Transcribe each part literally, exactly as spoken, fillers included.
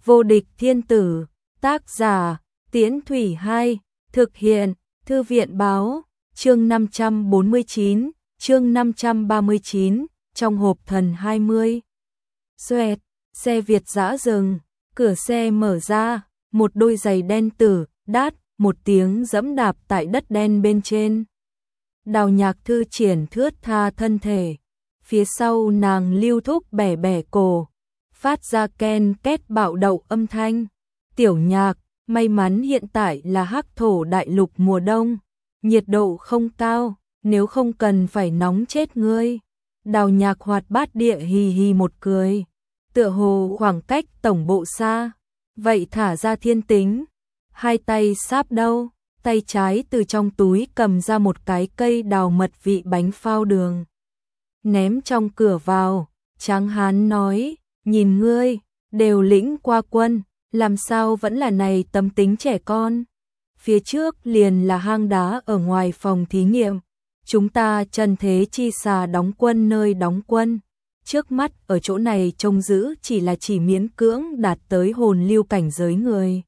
Vô địch thiên tử, tác giả, Tiễn Thủy hai, thực hiện, Thư viện báo, chương năm trăm bốn mươi chín, chương năm trăm ba mươi chín, trong hộp thần hai mươi. Xoẹt, xe Việt dã dừng, cửa xe mở ra, một đôi giày đen tử, đát, một tiếng dẫm đạp tại đất đen bên trên. Đào Nhạc Thư triển thướt tha thân thể, phía sau nàng Lưu Thúc bẻ bẻ cổ, phát ra ken két bạo động âm thanh. Tiểu Nhạc, may mắn hiện tại là hắc thổ đại lục mùa đông, nhiệt độ không cao, nếu không cần phải nóng chết ngươi. Đào Nhạc hoạt bát địa hì hì một cười, tựa hồ khoảng cách tổng bộ xa, vậy thả ra thiên tính. Hai tay sáp đâu, tay trái từ trong túi cầm ra một cái cây đào mật vị bánh phao đường, ném trong cửa vào. Tráng hán nói, nhìn ngươi, đều lĩnh qua quân, làm sao vẫn là này tâm tính trẻ con. Phía trước liền là hang đá ở ngoài phòng thí nghiệm, chúng ta Trần Thế Chi xà đóng quân nơi đóng quân. Trước mắt ở chỗ này trông giữ chỉ là chỉ miễn cưỡng đạt tới hồn lưu cảnh giới người.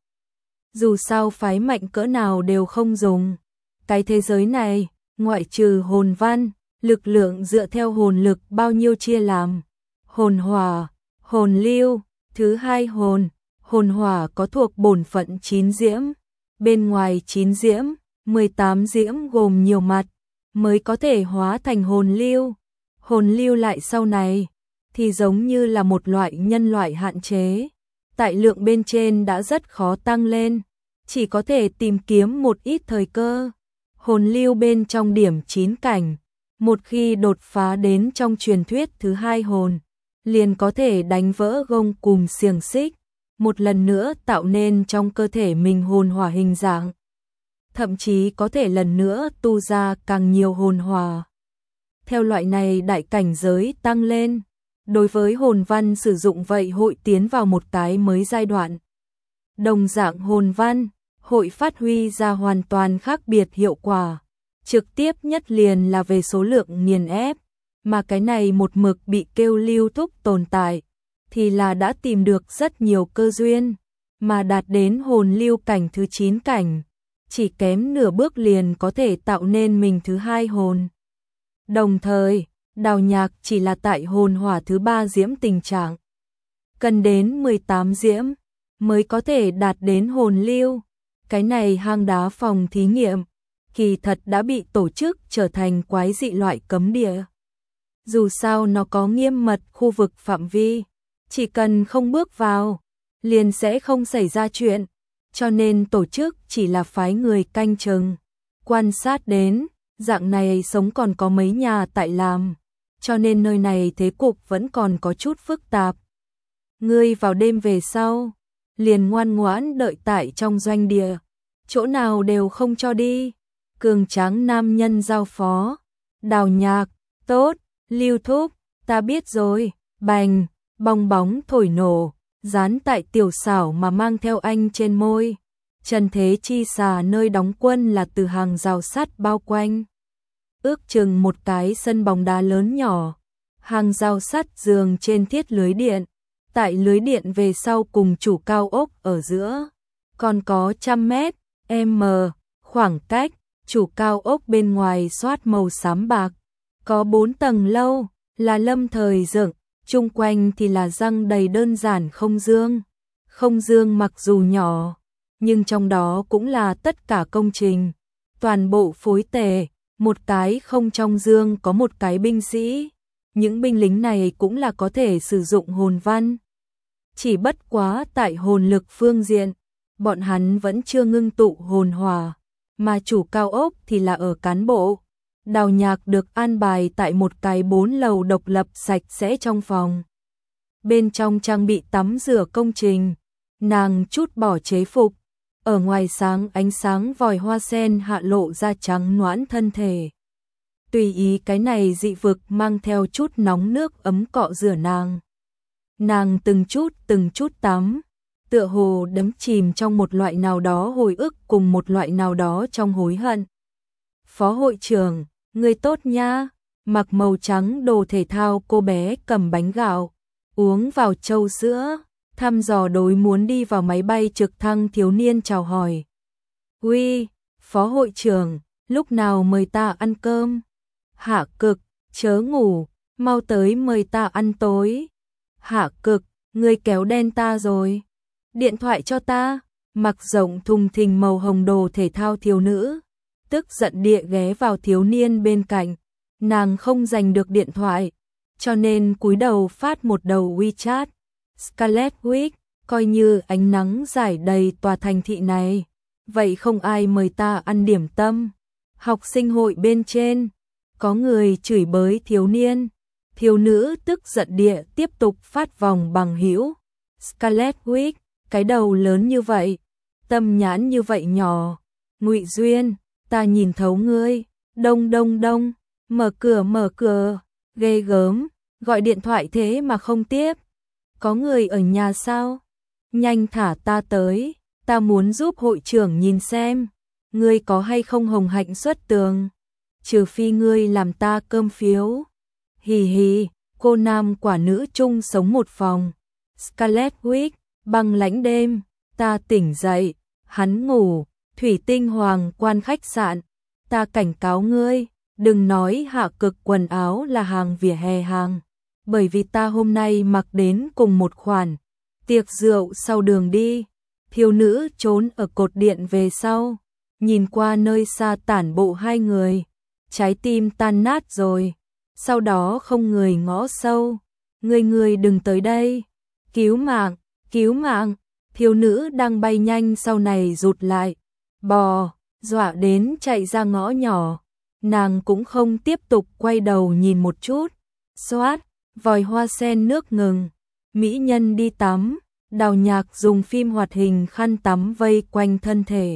Dù sao phái mạnh cỡ nào đều không dùng. Cái thế giới này, ngoại trừ hồn văn, lực lượng dựa theo hồn lực bao nhiêu chia làm. Hồn hỏa, hồn lưu, thứ hai hồn, hồn hỏa có thuộc bổn phận chín diễm. Bên ngoài chín diễm, mười tám diễm gồm nhiều mặt, mới có thể hóa thành hồn lưu. Hồn lưu lại sau này, thì giống như là một loại nhân loại hạn chế. Tại lượng bên trên đã rất khó tăng lên, chỉ có thể tìm kiếm một ít thời cơ. Hồn lưu bên trong điểm chín cảnh, một khi đột phá đến trong truyền thuyết thứ hai hồn, liền có thể đánh vỡ gông cùm xiềng xích, một lần nữa tạo nên trong cơ thể mình hồn hỏa hình dạng. Thậm chí có thể lần nữa tu ra càng nhiều hồn hỏa. Theo loại này đại cảnh giới tăng lên, đối với hồn văn sử dụng vậy hội tiến vào một cái mới giai đoạn. Đồng dạng hồn văn, hội phát huy ra hoàn toàn khác biệt hiệu quả. Trực tiếp nhất liền là về số lượng nghiền ép, mà cái này một mực bị kêu Lưu Thúc tồn tại, thì là đã tìm được rất nhiều cơ duyên, mà đạt đến hồn lưu cảnh thứ chín cảnh, chỉ kém nửa bước liền có thể tạo nên mình thứ hai hồn. Đồng thời, Đào Nhạc chỉ là tại hồn hỏa thứ ba diễm tình trạng, cần đến mười tám diễm mới có thể đạt đến hồn lưu. Cái này hang đá phòng thí nghiệm kỳ thật đã bị tổ chức trở thành quái dị loại cấm địa. Dù sao nó có nghiêm mật khu vực phạm vi, chỉ cần không bước vào, liền sẽ không xảy ra chuyện, cho nên tổ chức chỉ là phái người canh chừng, quan sát đến, dạng này sống còn có mấy nhà tại làm, cho nên nơi này thế cục vẫn còn có chút phức tạp. Ngươi vào đêm về sau, liền ngoan ngoãn đợi tại trong doanh địa, chỗ nào đều không cho đi. Cường tráng nam nhân giao phó. Đào Nhạc, tốt, Lưu Thúc, ta biết rồi. Bành, bong bóng thổi nổ, dán tại tiểu xảo mà mang theo anh trên môi. Trần Thế Chi xà nơi đóng quân là từ hàng rào sắt bao quanh, ước chừng một cái sân bóng đá lớn nhỏ. Hàng rào sắt giường trên thiết lưới điện, tại lưới điện về sau cùng chủ cao ốc ở giữa, còn có trăm mét m khoảng cách. Chủ cao ốc bên ngoài xoát màu xám bạc, có bốn tầng lâu, là lâm thời dựng, chung quanh thì là răng đầy đơn giản không dương. Không dương mặc dù nhỏ, nhưng trong đó cũng là tất cả công trình, toàn bộ phối tề, một cái không trong dương có một cái binh sĩ. Những binh lính này cũng là có thể sử dụng hồn văn. Chỉ bất quá tại hồn lực phương diện, bọn hắn vẫn chưa ngưng tụ hồn hỏa. Mà chủ cao ốc thì là ở cán bộ. Đào Nhạc được an bài tại một cái bốn lầu độc lập sạch sẽ trong phòng. Bên trong trang bị tắm rửa công trình, nàng chút bỏ chế phục, ở ngoài sáng ánh sáng vòi hoa sen hạ lộ ra trắng nõn thân thể. Tùy ý cái này dị vực mang theo chút nóng nước ấm cọ rửa nàng. Nàng từng chút từng chút tắm, tựa hồ đắm chìm trong một loại nào đó hồi ức cùng một loại nào đó trong hối hận. Phó hội trưởng, người tốt nha. Mặc màu trắng đồ thể thao cô bé cầm bánh gạo, uống vào trâu sữa, thăm dò đối muốn đi vào máy bay trực thăng thiếu niên chào hỏi. Uy, phó hội trưởng, lúc nào mời ta ăn cơm? Hạ Cực, chớ ngủ, mau tới mời ta ăn tối. Hạ Cực, ngươi kéo đen ta rồi. Điện thoại cho ta. Mặc rộng thùng thình màu hồng đồ thể thao thiếu nữ, tức giận địa ghé vào thiếu niên bên cạnh. Nàng không giành được điện thoại, cho nên cúi đầu phát một đầu WeChat. Scarlet Witch, coi như ánh nắng rải đầy tòa thành thị này. Vậy không ai mời ta ăn điểm tâm? Học sinh hội bên trên, có người chửi bới thiếu niên. Thiếu nữ tức giận địa tiếp tục phát vòng bằng hữu. Scarlet Witch, cái đầu lớn như vậy, tâm nhãn như vậy nhỏ. Ngụy Duyên, ta nhìn thấu ngươi. Đông đông đông, mở cửa mở cửa, ghê gớm, gọi điện thoại thế mà không tiếp. Có người ở nhà sao? Nhanh thả ta tới, ta muốn giúp hội trưởng nhìn xem, ngươi có hay không hồng hạnh xuất tường. Trừ phi ngươi làm ta cơm phiếu. Hì hì, cô nam quả nữ chung sống một phòng. Scarlet Witch, băng lãnh đêm, ta tỉnh dậy, hắn ngủ, thủy tinh hoàng quan khách sạn. Ta cảnh cáo ngươi, đừng nói Hạ Cực quần áo là hàng vỉa hè hàng, bởi vì ta hôm nay mặc đến cùng một khoản. Tiệc rượu sau đường đi, thiếu nữ trốn ở cột điện về sau, nhìn qua nơi xa tản bộ hai người, trái tim tan nát rồi. Sau đó không người ngõ sâu, ngươi ngươi đừng tới đây, cứu mạng, cứu mạng. Thiếu nữ đang bay nhanh sau này rụt lại, bò, dọa đến chạy ra ngõ nhỏ. Nàng cũng không tiếp tục quay đầu nhìn một chút. Xoát, vòi hoa sen nước ngừng, mỹ nhân đi tắm. Đào Nhạc dùng phim hoạt hình khăn tắm vây quanh thân thể.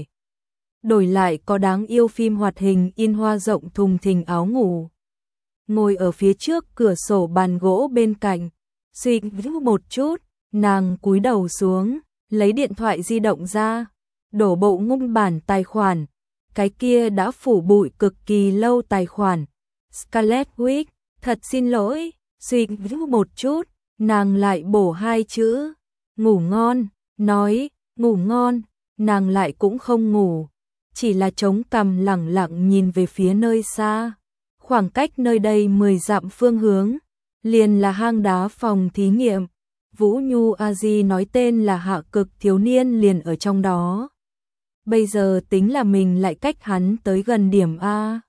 Đổi lại có đáng yêu phim hoạt hình in hoa rộng thùng thình áo ngủ. Ngồi ở phía trước cửa sổ bàn gỗ bên cạnh, suy nghĩ một chút, nàng cúi đầu xuống, lấy điện thoại di động ra, đổ bộ ngung bản tài khoản. Cái kia đã phủ bụi cực kỳ lâu tài khoản. Scarlet Witch, thật xin lỗi, suy nghĩ một chút, nàng lại bổ hai chữ. Ngủ ngon, nói, ngủ ngon, nàng lại cũng không ngủ, chỉ là chống cằm lẳng lặng nhìn về phía nơi xa. Khoảng cách nơi đây mười dặm phương hướng, liền là hang đá phòng thí nghiệm. Vũ Nhu A Di nói tên là Hạ Cực thiếu niên liền ở trong đó. Bây giờ tính là mình lại cách hắn tới gần điểm A.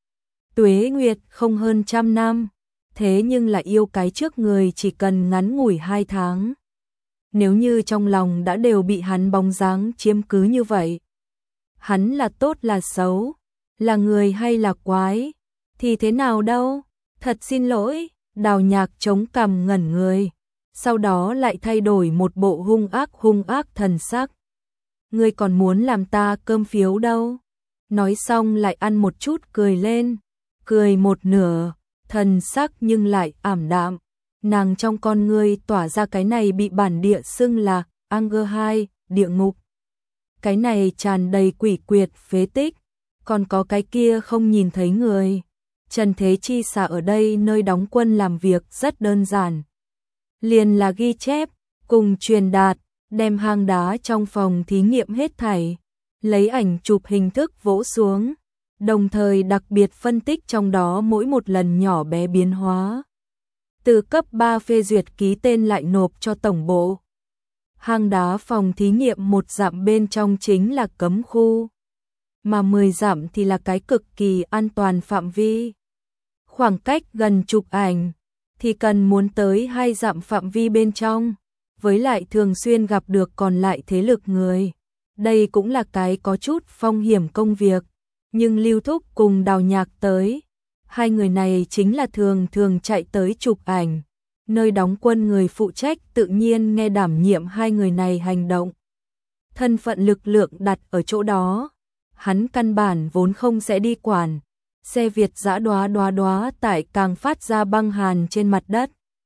Tuế Nguyệt không hơn trăm năm, thế nhưng là yêu cái trước người chỉ cần ngắn ngủi hai tháng. Nếu như trong lòng đã đều bị hắn bóng dáng chiếm cứ như vậy, hắn là tốt là xấu, là người hay là quái, thì thế nào đâu. Thật xin lỗi, Đào Nhạc chống cằm ngẩn người, sau đó lại thay đổi một bộ hung ác hung ác thần sắc. Ngươi còn muốn làm ta cơm phiếu đâu? Nói xong lại ăn một chút cười lên, cười một nửa, thần sắc nhưng lại ảm đạm. Nàng trong con ngươi tỏa ra cái này bị bản địa xưng là Anger hai, địa ngục. Cái này tràn đầy quỷ quyệt phế tích, còn có cái kia không nhìn thấy người. Trần Thế Chi xả ở đây nơi đóng quân làm việc rất đơn giản. Liền là ghi chép, cùng truyền đạt, đem hang đá trong phòng thí nghiệm hết thảy, lấy ảnh chụp hình thức vỗ xuống, đồng thời đặc biệt phân tích trong đó mỗi một lần nhỏ bé biến hóa. Từ cấp ba phê duyệt ký tên lại nộp cho tổng bộ. Hang đá phòng thí nghiệm một dặm bên trong chính là cấm khu, mà mười dặm thì là cái cực kỳ an toàn phạm vi. Khoảng cách gần chụp ảnh thì cần muốn tới hai dặm phạm vi bên trong, với lại thường xuyên gặp được còn lại thế lực người. Đây cũng là cái có chút phong hiểm công việc, nhưng Lưu Thúc cùng Đào Nhạc tới. Hai người này chính là thường thường chạy tới chụp ảnh. Nơi đóng quân người phụ trách tự nhiên nghe đảm nhiệm hai người này hành động. Thân phận lực lượng đặt ở chỗ đó, hắn căn bản vốn không sẽ đi quản. Xe Việt dã đoá đoá đoá tại càng phát ra băng hàn trên mặt đất.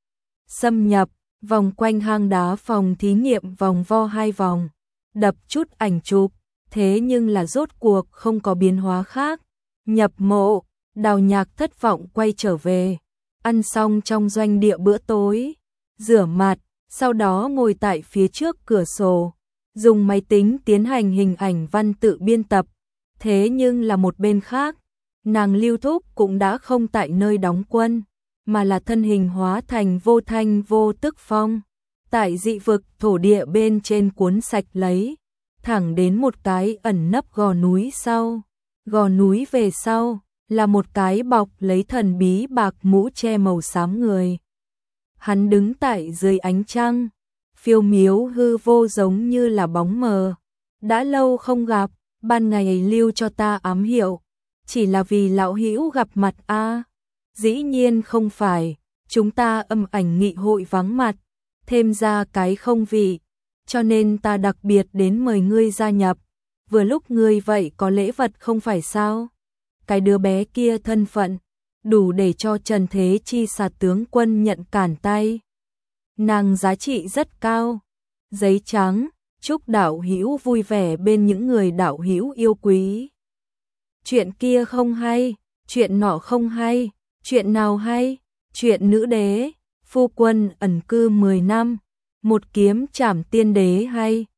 Xâm nhập, vòng quanh hang đá phòng thí nghiệm vòng vo hai vòng, đập chút ảnh chụp, thế nhưng là rốt cuộc không có biến hóa khác. Nhập mộ, Đào Nhạc thất vọng quay trở về, ăn xong trong doanh địa bữa tối, rửa mặt, sau đó ngồi tại phía trước cửa sổ, dùng máy tính tiến hành hình ảnh văn tự biên tập. Thế nhưng là một bên khác, nàng Lưu Thúc cũng đã không tại nơi đóng quân, mà là thân hình hóa thành vô thanh vô tức phong, tại dị vực thổ địa bên trên cuốn sạch lấy, thẳng đến một cái ẩn nấp gò núi sau. Gò núi về sau là một cái bọc lấy thần bí bạc mũ che màu xám người. Hắn đứng tại dưới ánh trăng, phiêu miếu hư vô giống như là bóng mờ. Đã lâu không gặp, ban ngày lưu cho ta ám hiệu, chỉ là vì lão hữu gặp mặt a. À? Dĩ nhiên không phải, chúng ta âm ảnh nghị hội vắng mặt, thêm ra cái không vị, cho nên ta đặc biệt đến mời ngươi gia nhập. Vừa lúc ngươi vậy có lễ vật không phải sao? Cái đứa bé kia thân phận đủ để cho Trần Thế Chi Sạt tướng quân nhận cản tay. Nàng giá trị rất cao. Giấy trắng, chúc đạo hữu vui vẻ bên những người đạo hữu yêu quý. Chuyện kia không hay, chuyện nọ không hay, chuyện nào hay? Chuyện nữ đế, phu quân ẩn cư mười năm, một kiếm trảm tiên đế hay.